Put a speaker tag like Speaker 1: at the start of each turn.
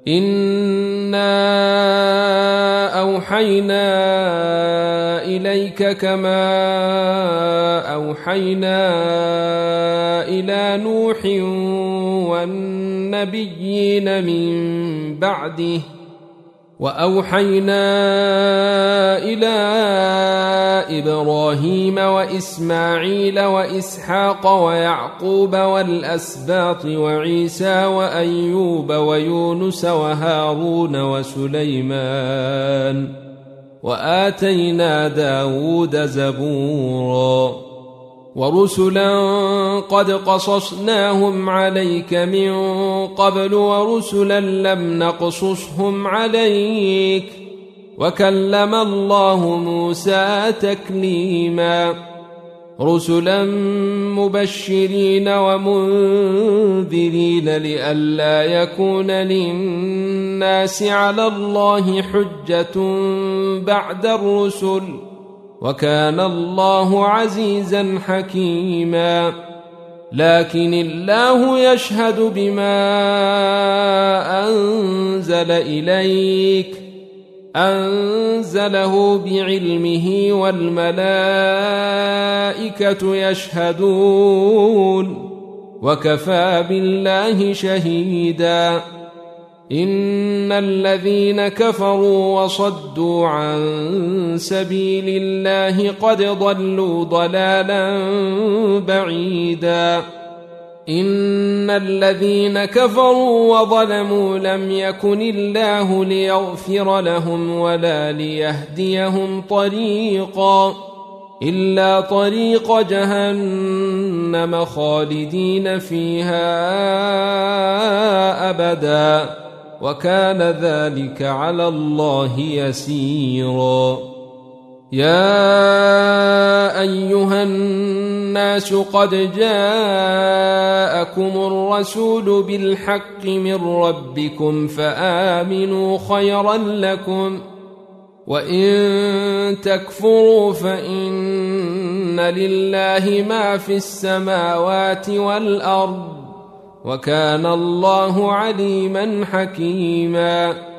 Speaker 1: إنا أوحينا إليك كما أوحينا إلى نوح والنبيين من بعده وأوحينا إلى إبراهيم وإسماعيل وإسحاق ويعقوب والأسباط وعيسى وأيوب ويونس وهارون وسليمان وآتينا داود زبورا ورسلا قد قصصناهم عليك من قبل ورسلا لم نقصصهم عليك وكلم الله موسى تكليما رسلا مبشرين ومنذرين لئلا يكون للناس على الله حجة بعد الرسل وكان الله عزيزا حكيما لكن الله يشهد بما أنزل إليك أنزله بعلمه والملائكة يشهدون وكفى بالله شهيدا إن الذين كفروا وصدوا عن سبيل الله قد ضلوا ضلالا بعيدا إن الذين كفروا وظلموا لم يكن الله ليغفر لهم ولا ليهديهم طريقا إلا طريق جهنم خالدين فيها أبدا وكان ذلك على الله يسيرا يا أيها الناس قد جاءكم الرسول بالحق من ربكم فآمنوا خيرا لكم وإن تكفروا فإن لله ما في السماوات والأرض وكان الله عليما حكيما